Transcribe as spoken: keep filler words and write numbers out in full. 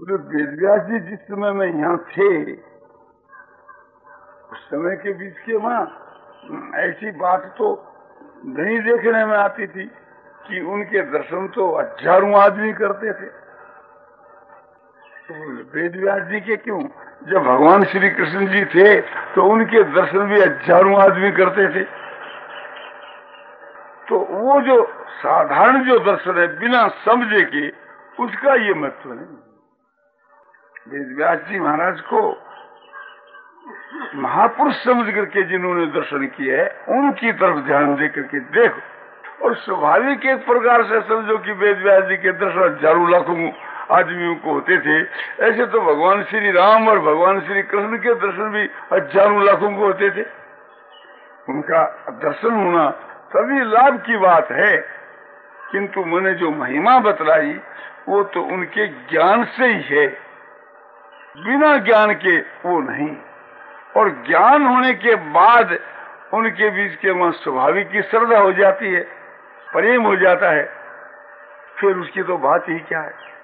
बोले वेदव्यास जी जिस समय में यहाँ थे उस समय के बीच के वहाँ ऐसी बात तो नहीं देखने में आती थी कि उनके दर्शन तो हजारों आदमी करते थे। तो वेदव्यास जी के क्यों, जब भगवान श्री कृष्ण जी थे तो उनके दर्शन भी हजारों आदमी करते थे। तो वो जो साधारण जो दर्शन है बिना समझे के, उसका ये महत्व नहीं। वेदव्यास जी महाराज को महापुरुष समझ करके जिन्होंने दर्शन किए है उनकी तरफ ध्यान दे करके देखो, और स्वाभाविक एक प्रकार से समझो कि वेदव्यास जी के दर्शन हजारों लाखों आदमियों को होते थे। ऐसे तो भगवान श्री राम और भगवान श्री कृष्ण के दर्शन भी हजारों लाखों को होते थे। उनका दर्शन होना सभी लाभ की बात है, किंतु मैंने जो महिमा बतलाई वो तो उनके ज्ञान से ही है, बिना ज्ञान के वो नहीं। और ज्ञान होने के बाद उनके बीच के वहां स्वाभाविक की श्रद्धा हो जाती है, प्रेम हो जाता है, फिर उसकी तो बात ही क्या है।